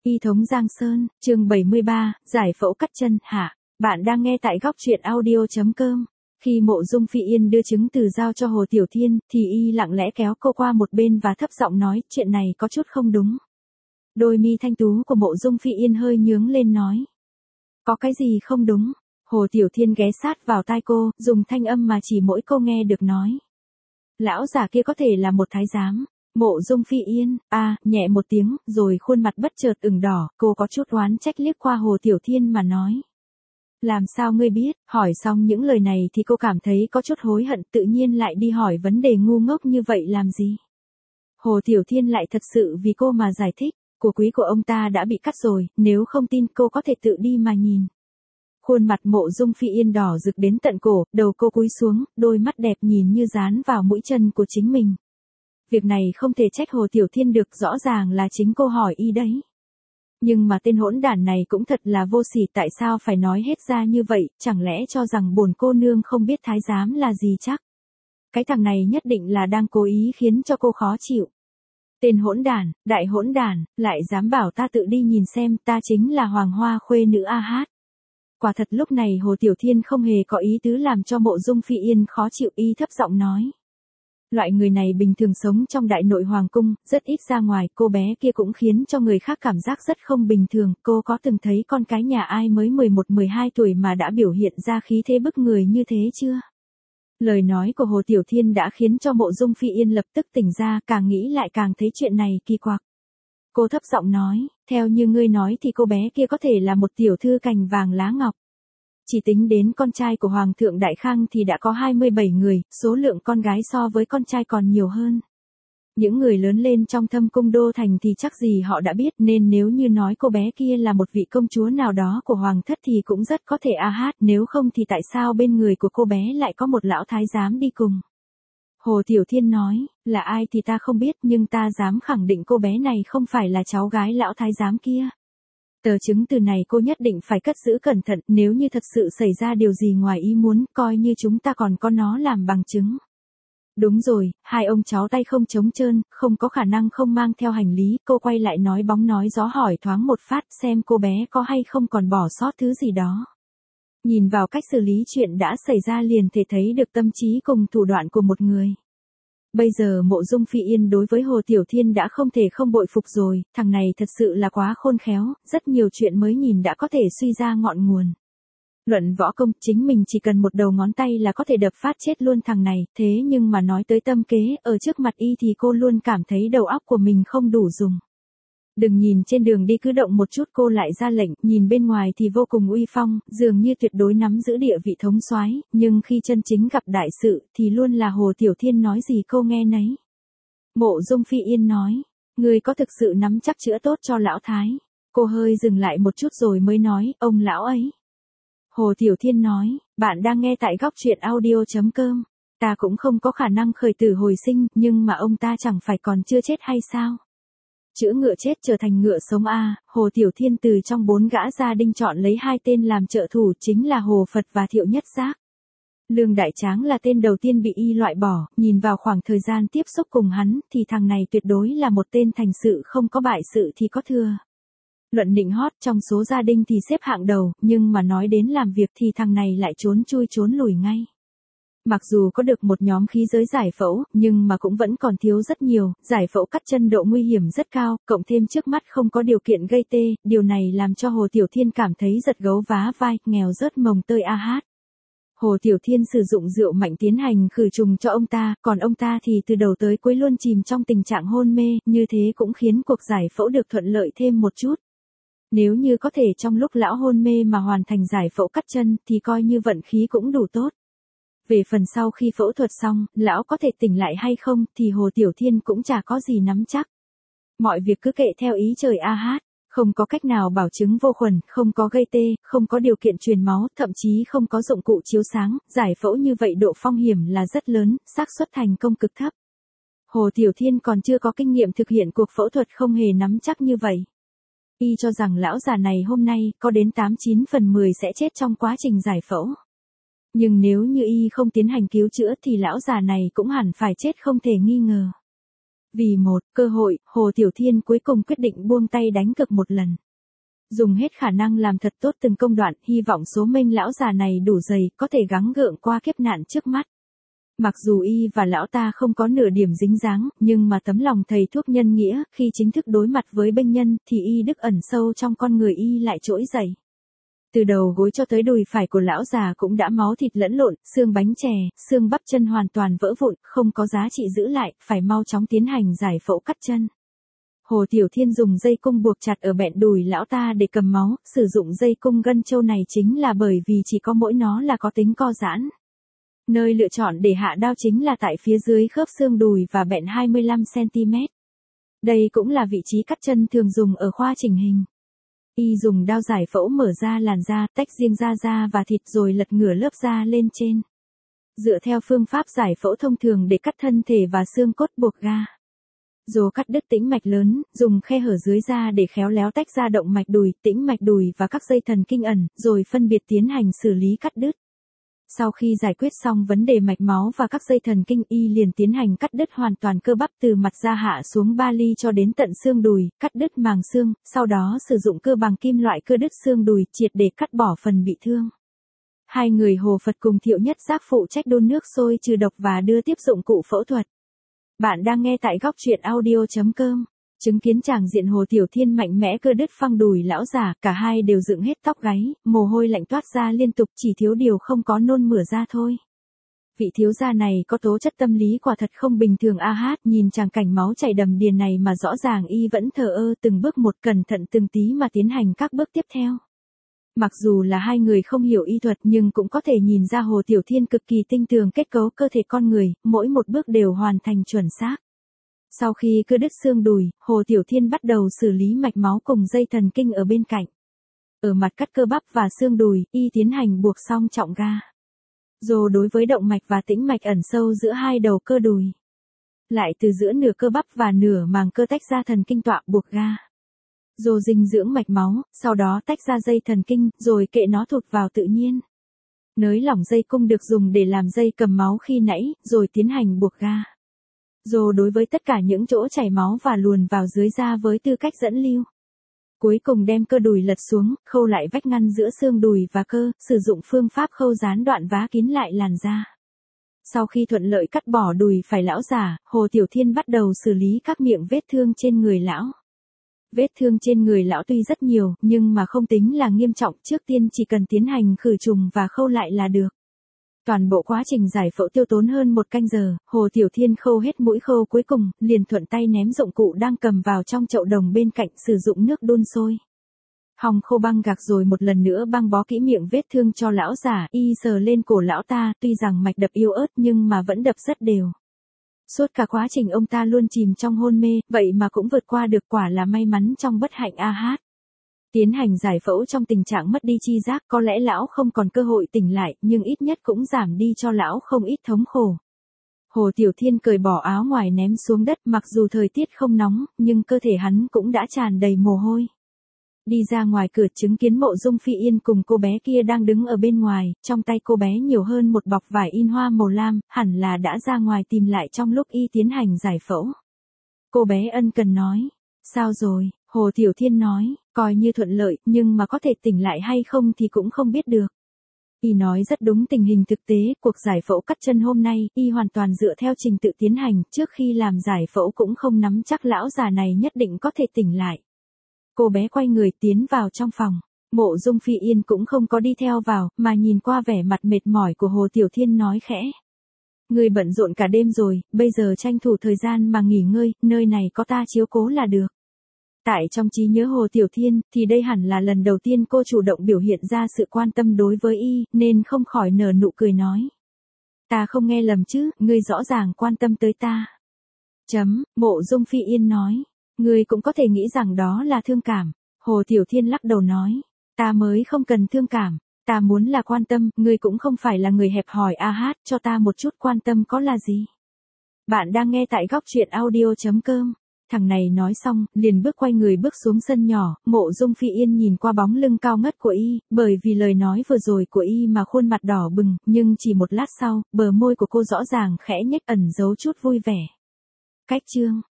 Y thống Giang Sơn, chương 73, giải phẫu cắt chân, hạ. Bạn đang nghe tại góc truyện audio.com. Khi Mộ Dung Phi Yên đưa chứng từ giao cho Hồ Tiểu Thiên, thì y lặng lẽ kéo cô qua một bên và thấp giọng nói, chuyện này có chút không đúng. Đôi mi thanh tú của Mộ Dung Phi Yên hơi nhướng lên nói. Có cái gì không đúng? Hồ Tiểu Thiên ghé sát vào tai cô, dùng thanh âm mà chỉ mỗi cô nghe được nói. Lão già kia có thể là một thái giám. Mộ Dung Phi Yên, nhẹ một tiếng, rồi khuôn mặt bất chợt ửng đỏ, cô có chút oán trách liếc qua Hồ Tiểu Thiên mà nói. Làm sao ngươi biết? Hỏi xong những lời này thì cô cảm thấy có chút hối hận, tự nhiên lại đi hỏi vấn đề ngu ngốc như vậy làm gì? Hồ Tiểu Thiên lại thật sự vì cô mà giải thích, của quý của ông ta đã bị cắt rồi, nếu không tin cô có thể tự đi mà nhìn. Khuôn mặt Mộ Dung Phi Yên đỏ rực đến tận cổ, đầu cô cúi xuống, đôi mắt đẹp nhìn như dán vào mũi chân của chính mình. Việc này không thể trách Hồ Tiểu Thiên được, rõ ràng là chính cô hỏi y đấy. Nhưng mà tên hỗn đản này cũng thật là vô sỉ, tại sao phải nói hết ra như vậy, chẳng lẽ cho rằng bổn cô nương không biết thái giám là gì chắc? Cái thằng này nhất định là đang cố ý khiến cho cô khó chịu. Tên hỗn đản, đại hỗn đản, lại dám bảo ta tự đi nhìn xem, ta chính là Hoàng Hoa khuê nữ A Hát. Quả thật lúc này Hồ Tiểu Thiên không hề có ý tứ làm cho Mộ Dung Phi Yên khó chịu, y thấp giọng nói. Loại người này bình thường sống trong đại nội hoàng cung, rất ít ra ngoài, cô bé kia cũng khiến cho người khác cảm giác rất không bình thường, cô có từng thấy con cái nhà ai mới 11-12 tuổi mà đã biểu hiện ra khí thế bức người như thế chưa? Lời nói của Hồ Tiểu Thiên đã khiến cho Mộ Dung Phi Yên lập tức tỉnh ra, càng nghĩ lại càng thấy chuyện này kỳ quặc. Cô thấp giọng nói, theo như ngươi nói thì cô bé kia có thể là một tiểu thư cành vàng lá ngọc. Chỉ tính đến con trai của Hoàng thượng Đại Khang thì đã có 27 người, số lượng con gái so với con trai còn nhiều hơn. Những người lớn lên trong thâm cung đô thành thì chắc gì họ đã biết, nên nếu như nói cô bé kia là một vị công chúa nào đó của Hoàng thất thì cũng rất có thể A Hát, nếu không thì tại sao bên người của cô bé lại có một lão thái giám đi cùng. Hồ Tiểu Thiên nói, là ai thì ta không biết, nhưng ta dám khẳng định cô bé này không phải là cháu gái lão thái giám kia. Tờ chứng từ này cô nhất định phải cất giữ cẩn thận, nếu như thật sự xảy ra điều gì ngoài ý muốn, coi như chúng ta còn có nó làm bằng chứng. Đúng rồi, hai ông cháu tay không trống trơn, không có khả năng không mang theo hành lý, cô quay lại nói bóng nói gió hỏi thoáng một phát xem cô bé có hay không còn bỏ sót thứ gì đó. Nhìn vào cách xử lý chuyện đã xảy ra liền thể thấy được tâm trí cùng thủ đoạn của một người. Bây giờ Mộ Dung Phi Yên đối với Hồ Tiểu Thiên đã không thể không bội phục rồi, thằng này thật sự là quá khôn khéo, rất nhiều chuyện mới nhìn đã có thể suy ra ngọn nguồn. Luận võ công, chính mình chỉ cần một đầu ngón tay là có thể đập phát chết luôn thằng này, thế nhưng mà nói tới tâm kế, ở trước mặt y thì cô luôn cảm thấy đầu óc của mình không đủ dùng. Đừng nhìn trên đường đi cứ động một chút cô lại ra lệnh, nhìn bên ngoài thì vô cùng uy phong, dường như tuyệt đối nắm giữ địa vị thống soái, nhưng khi chân chính gặp đại sự thì luôn là Hồ Tiểu Thiên nói gì cô nghe nấy. Mộ Dung Phi Yên nói, người có thực sự nắm chắc chữa tốt cho lão thái? Cô hơi dừng lại một chút rồi mới nói, ông lão ấy. Hồ Tiểu Thiên nói, bạn đang nghe tại góc truyện audio.com, ta cũng không có khả năng khởi tử hồi sinh, nhưng mà ông ta chẳng phải còn chưa chết hay sao? Chữa ngựa chết trở thành ngựa sống Hồ Tiểu Thiên từ trong 4 gã gia đình chọn lấy 2 tên làm trợ thủ, chính là Hồ Phật và Thiệu Nhất Giác. Lương Đại Tráng là tên đầu tiên bị y loại bỏ, nhìn vào khoảng thời gian tiếp xúc cùng hắn thì thằng này tuyệt đối là một tên thành sự không có bại sự thì có thừa. Luận nịnh hót trong số gia đình thì xếp hạng đầu, nhưng mà nói đến làm việc thì thằng này lại trốn chui trốn lùi ngay. Mặc dù có được một nhóm khí giới giải phẫu, nhưng mà cũng vẫn còn thiếu rất nhiều, giải phẫu cắt chân độ nguy hiểm rất cao, cộng thêm trước mắt không có điều kiện gây tê, điều này làm cho Hồ Tiểu Thiên cảm thấy giật gấu vá vai, nghèo rớt mồng tơi A Hát. Hồ Tiểu Thiên sử dụng rượu mạnh tiến hành khử trùng cho ông ta, còn ông ta thì từ đầu tới cuối luôn chìm trong tình trạng hôn mê, như thế cũng khiến cuộc giải phẫu được thuận lợi thêm một chút. Nếu như có thể trong lúc lão hôn mê mà hoàn thành giải phẫu cắt chân thì coi như vận khí cũng đủ tốt. Về phần sau khi phẫu thuật xong, lão có thể tỉnh lại hay không thì Hồ Tiểu Thiên cũng chả có gì nắm chắc. Mọi việc cứ kệ theo ý trời A Hát, không có cách nào bảo chứng vô khuẩn, không có gây tê, không có điều kiện truyền máu, thậm chí không có dụng cụ chiếu sáng, giải phẫu như vậy độ phong hiểm là rất lớn, xác suất thành công cực thấp. Hồ Tiểu Thiên còn chưa có kinh nghiệm thực hiện cuộc phẫu thuật không hề nắm chắc như vậy. Y cho rằng lão già này hôm nay có đến 89 phần 10 sẽ chết trong quá trình giải phẫu. Nhưng nếu như y không tiến hành cứu chữa thì lão già này cũng hẳn phải chết không thể nghi ngờ. Vì một cơ hội, Hồ Tiểu Thiên cuối cùng quyết định buông tay đánh cược một lần. Dùng hết khả năng làm thật tốt từng công đoạn, hy vọng số mệnh lão già này đủ dày, có thể gắng gượng qua kiếp nạn trước mắt. Mặc dù y và lão ta không có nửa điểm dính dáng, nhưng mà tấm lòng thầy thuốc nhân nghĩa, khi chính thức đối mặt với bệnh nhân, thì y đức ẩn sâu trong con người y lại trỗi dậy. Từ đầu gối cho tới đùi phải của lão già cũng đã máu thịt lẫn lộn, xương bánh chè, xương bắp chân hoàn toàn vỡ vụn, không có giá trị giữ lại, phải mau chóng tiến hành giải phẫu cắt chân. Hồ Tiểu Thiên dùng dây cung buộc chặt ở bẹn đùi lão ta để cầm máu, sử dụng dây cung gân châu này chính là bởi vì chỉ có mỗi nó là có tính co giãn. Nơi lựa chọn để hạ đao chính là tại phía dưới khớp xương đùi và bẹn 25cm. Đây cũng là vị trí cắt chân thường dùng ở khoa chỉnh hình. Y dùng đao giải phẫu mở ra làn da, tách riêng da và thịt rồi lật ngửa lớp da lên trên. Dựa theo phương pháp giải phẫu thông thường để cắt thân thể và xương cốt buộc ga. Rồi cắt đứt tĩnh mạch lớn, dùng khe hở dưới da để khéo léo tách ra động mạch đùi, tĩnh mạch đùi và các dây thần kinh ẩn, rồi phân biệt tiến hành xử lý cắt đứt. Sau khi giải quyết xong vấn đề mạch máu và các dây thần kinh, y liền tiến hành cắt đứt hoàn toàn cơ bắp từ mặt da hạ xuống ba ly cho đến tận xương đùi, cắt đứt màng xương, sau đó sử dụng cưa bằng kim loại cưa đứt xương đùi triệt để cắt bỏ phần bị thương. Hai người Hồ Phật cùng Thiệu Nhất Giác phụ trách đun nước sôi trừ độc và đưa tiếp dụng cụ phẫu thuật. Bạn đang nghe tại góc truyện audio.com. Chứng kiến tràng diện Hồ Tiểu Thiên mạnh mẽ cưa đứt phăng đùi lão già, cả hai đều dựng hết tóc gáy, mồ hôi lạnh toát ra liên tục, chỉ thiếu điều không có nôn mửa ra thôi. Vị thiếu gia này có tố chất tâm lý quả thật không bình thường a hát, nhìn tràng cảnh máu chảy đầm đìa này mà rõ ràng y vẫn thờ ơ, từng bước một cẩn thận từng tí mà tiến hành các bước tiếp theo. Mặc dù là hai người không hiểu y thuật nhưng cũng có thể nhìn ra Hồ Tiểu Thiên cực kỳ tinh tường kết cấu cơ thể con người, mỗi một bước đều hoàn thành chuẩn xác. Sau khi cưa đứt xương đùi, Hồ Tiểu Thiên bắt đầu xử lý mạch máu cùng dây thần kinh ở bên cạnh. Ở mặt cắt cơ bắp và xương đùi, y tiến hành buộc song trọng ga. Rồi đối với động mạch và tĩnh mạch ẩn sâu giữa hai đầu cơ đùi. Lại từ giữa nửa cơ bắp và nửa màng cơ tách ra thần kinh tọa buộc ga. Rồi dinh dưỡng mạch máu, sau đó tách ra dây thần kinh, rồi kệ nó thụt vào tự nhiên. Nới lỏng dây cung được dùng để làm dây cầm máu khi nãy, rồi tiến hành buộc ga. Rồi đối với tất cả những chỗ chảy máu và luồn vào dưới da với tư cách dẫn lưu. Cuối cùng đem cơ đùi lật xuống, khâu lại vách ngăn giữa xương đùi và cơ, sử dụng phương pháp khâu gián đoạn vá kín lại làn da. Sau khi thuận lợi cắt bỏ đùi phải lão già, Hồ Tiểu Thiên bắt đầu xử lý các miệng vết thương trên người lão. Vết thương trên người lão tuy rất nhiều, nhưng mà không tính là nghiêm trọng, trước tiên chỉ cần tiến hành khử trùng và khâu lại là được. Toàn bộ quá trình giải phẫu tiêu tốn hơn 1 canh giờ, Hồ Tiểu Thiên khâu hết mũi khâu cuối cùng, liền thuận tay ném dụng cụ đang cầm vào trong chậu đồng bên cạnh, sử dụng nước đun sôi. Hòng khô băng gạc rồi một lần nữa băng bó kỹ miệng vết thương cho lão già, y sờ lên cổ lão ta, tuy rằng mạch đập yếu ớt nhưng mà vẫn đập rất đều. Suốt cả quá trình ông ta luôn chìm trong hôn mê, vậy mà cũng vượt qua được, quả là may mắn trong bất hạnh a hát. Tiến hành giải phẫu trong tình trạng mất đi chi giác, có lẽ lão không còn cơ hội tỉnh lại, nhưng ít nhất cũng giảm đi cho lão không ít thống khổ. Hồ Tiểu Thiên cởi bỏ áo ngoài ném xuống đất, mặc dù thời tiết không nóng, nhưng cơ thể hắn cũng đã tràn đầy mồ hôi. Đi ra ngoài cửa chứng kiến Mộ Dung Phi Yên cùng cô bé kia đang đứng ở bên ngoài, trong tay cô bé nhiều hơn một bọc vải in hoa màu lam, hẳn là đã ra ngoài tìm lại trong lúc y tiến hành giải phẫu. Cô bé ân cần nói, sao rồi? Hồ Tiểu Thiên nói, coi như thuận lợi, nhưng mà có thể tỉnh lại hay không thì cũng không biết được. Y nói rất đúng tình hình thực tế, cuộc giải phẫu cắt chân hôm nay, y hoàn toàn dựa theo trình tự tiến hành, trước khi làm giải phẫu cũng không nắm chắc lão già này nhất định có thể tỉnh lại. Cô bé quay người tiến vào trong phòng, Mộ Dung Phi Yên cũng không có đi theo vào, mà nhìn qua vẻ mặt mệt mỏi của Hồ Tiểu Thiên nói khẽ. Người bận rộn cả đêm rồi, bây giờ tranh thủ thời gian mà nghỉ ngơi, nơi này có ta chiếu cố là được. Tại trong trí nhớ Hồ Tiểu Thiên, thì đây hẳn là lần đầu tiên cô chủ động biểu hiện ra sự quan tâm đối với y, nên không khỏi nở nụ cười nói. Ta không nghe lầm chứ, ngươi rõ ràng quan tâm tới ta. Mộ Dung Phi Yên nói. Ngươi cũng có thể nghĩ rằng đó là thương cảm. Hồ Tiểu Thiên lắc đầu nói. Ta mới không cần thương cảm. Ta muốn là quan tâm, ngươi cũng không phải là người hẹp hòi a hát, cho ta một chút quan tâm có là gì. Bạn đang nghe tại góc truyện audio.com. Thằng này nói xong, liền quay người bước xuống sân nhỏ, Mộ Dung Phi Yên nhìn qua bóng lưng cao ngất của y, bởi vì lời nói vừa rồi của y mà khuôn mặt đỏ bừng, nhưng chỉ một lát sau, bờ môi của cô rõ ràng khẽ nhếch ẩn giấu chút vui vẻ. Cách chương